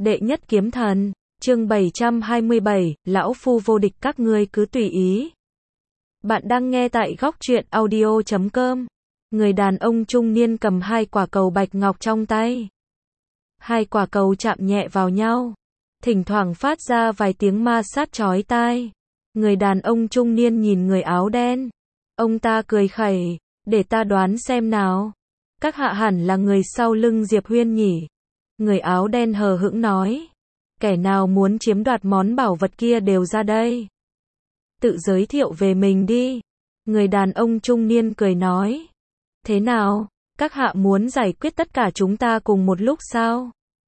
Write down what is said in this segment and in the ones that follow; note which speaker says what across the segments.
Speaker 1: Đệ nhất kiếm thần, chương 727, lão phu vô địch các ngươi cứ tùy ý. Bạn đang nghe tại góc truyện audio.com. Người đàn ông trung niên cầm hai quả cầu bạch ngọc trong tay. Hai quả cầu chạm nhẹ vào nhau, thỉnh thoảng phát ra vài tiếng ma sát chói tai. Người đàn ông trung niên nhìn người áo đen. Ông ta cười khẩy, để ta đoán xem nào. Các hạ hẳn là người sau lưng Diệp Huyên nhỉ? Người áo đen hờ hững nói. Kẻ nào muốn chiếm đoạt món bảo vật kia đều ra đây. Tự giới thiệu về mình đi. Người đàn ông trung niên cười nói. Thế nào, các hạ muốn giải quyết tất cả chúng ta cùng một lúc sao?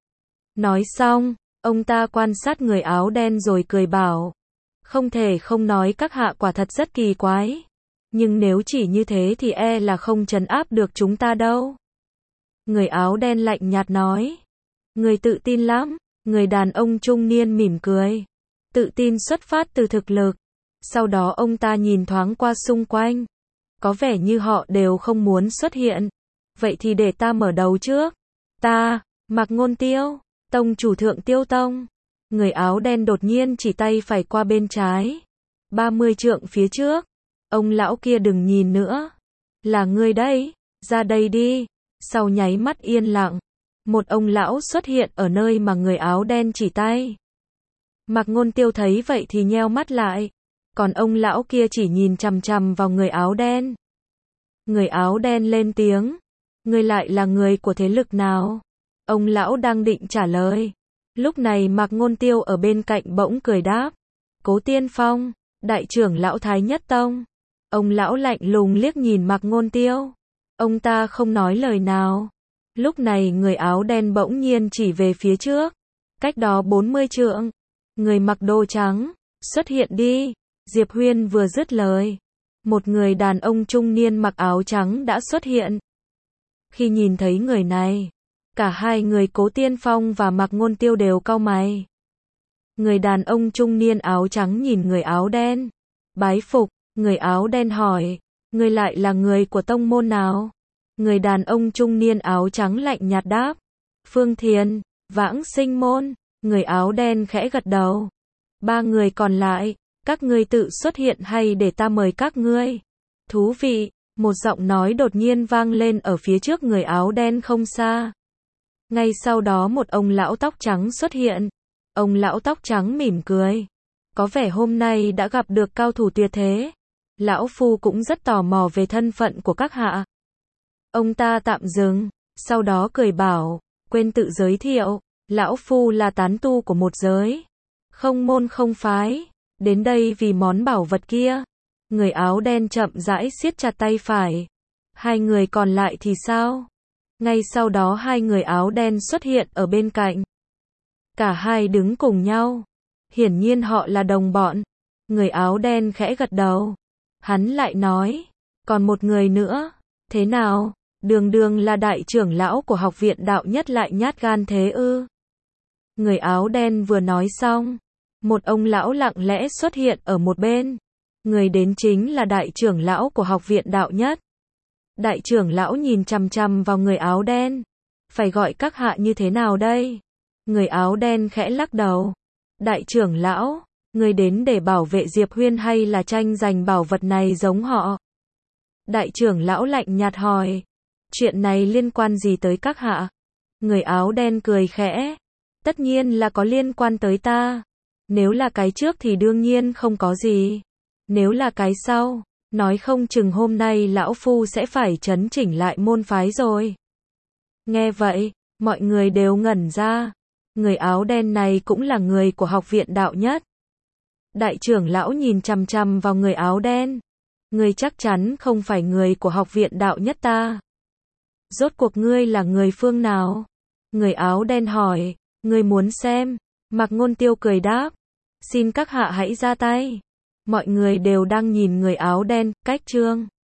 Speaker 1: Nói xong, ông ta quan sát người áo đen rồi cười bảo. Không thể không nói các hạ quả thật rất kỳ quái. Nhưng nếu chỉ như thế thì e là không trấn áp được chúng ta đâu. Người áo đen lạnh nhạt nói. Người tự tin lắm. Người đàn ông trung niên mỉm cười. Tự tin xuất phát từ thực lực. Sau đó ông ta nhìn thoáng qua xung quanh. Có vẻ như họ đều không muốn xuất hiện. Vậy thì để ta mở đầu trước. Ta, Mạc Ngôn Tiêu, tông chủ Thượng Tiêu Tông. Người áo đen đột nhiên chỉ tay phải qua bên trái. 30 trượng phía trước. Ông lão kia đừng nhìn nữa. Là ngươi đấy, ra đây đi. Sau nháy mắt yên lặng. Một ông lão xuất hiện ở nơi mà người áo đen chỉ tay. Mạc Ngôn Tiêu thấy vậy thì nheo mắt lại. Còn ông lão kia chỉ nhìn chằm chằm vào người áo đen. Người áo đen lên tiếng. Ngươi lại là người của thế lực nào? Ông lão đang định trả lời. Lúc này Mạc Ngôn Tiêu ở bên cạnh bỗng cười đáp. Cố Tiên Phong, đại trưởng lão Thái Nhất Tông. Ông lão lạnh lùng liếc nhìn Mạc Ngôn Tiêu. Ông ta không nói lời nào. Lúc này người áo đen bỗng nhiên chỉ về phía trước. Cách đó 40 trượng. Người mặc đồ trắng, xuất hiện đi. Diệp Huyên vừa dứt lời. Một người đàn ông trung niên mặc áo trắng đã xuất hiện. Khi nhìn thấy người này, cả hai người Cố Tiên Phong và Mạc Ngôn Tiêu đều cau mày. Người đàn ông trung niên áo trắng nhìn người áo đen. Bái phục, người áo đen hỏi. Người lại là người của tông môn nào? Người đàn ông trung niên áo trắng lạnh nhạt đáp. Phương Thiền, Vãng Sinh Môn. Người áo đen khẽ gật đầu. Ba người còn lại, các ngươi tự xuất hiện hay để ta mời các ngươi? Thú vị, một giọng nói đột nhiên vang lên ở phía trước người áo đen không xa. Ngay sau đó một ông lão tóc trắng xuất hiện. Ông lão tóc trắng mỉm cười. Có vẻ hôm nay đã gặp được cao thủ tuyệt thế. Lão phu cũng rất tò mò về thân phận của các hạ. Ông ta tạm dừng, sau đó cười bảo, quên tự giới thiệu, lão phu là tán tu của một giới. Không môn không phái, đến đây vì món bảo vật kia. Người áo đen chậm rãi siết chặt tay phải. Hai người còn lại thì sao? Ngay sau đó hai người áo đen xuất hiện ở bên cạnh. Cả hai đứng cùng nhau. Hiển nhiên họ là đồng bọn. Người áo đen khẽ gật đầu. Hắn lại nói, còn một người nữa, thế nào? Đường đường là đại trưởng lão của học viện đạo nhất lại nhát gan thế ư? Người áo đen vừa nói xong, một ông lão lặng lẽ xuất hiện ở một bên. Người đến chính là đại trưởng lão của học viện đạo nhất. Đại trưởng lão nhìn chằm chằm vào người áo đen. Phải gọi các hạ như thế nào đây? Người áo đen khẽ lắc đầu. Đại trưởng lão, người đến để bảo vệ Diệp Huyên hay là tranh giành bảo vật này giống họ? Đại trưởng lão lạnh nhạt hỏi. Chuyện này liên quan gì tới các hạ? Người áo đen cười khẽ. Tất nhiên là có liên quan tới ta. Nếu là cái trước thì đương nhiên không có gì. Nếu là cái sau, nói không chừng hôm nay lão phu sẽ phải chấn chỉnh lại môn phái rồi. Nghe vậy, mọi người đều ngẩn ra. Người áo đen này cũng là người của học viện đạo nhất. Đại trưởng lão nhìn chằm chằm vào người áo đen. Ngươi chắc chắn không phải người của học viện đạo nhất ta. Rốt cuộc ngươi là người phương nào? Người áo đen hỏi. Ngươi muốn xem? Mạc Ngôn Tiêu cười đáp. Xin các hạ hãy ra tay. Mọi người đều đang nhìn người áo đen, cách chương.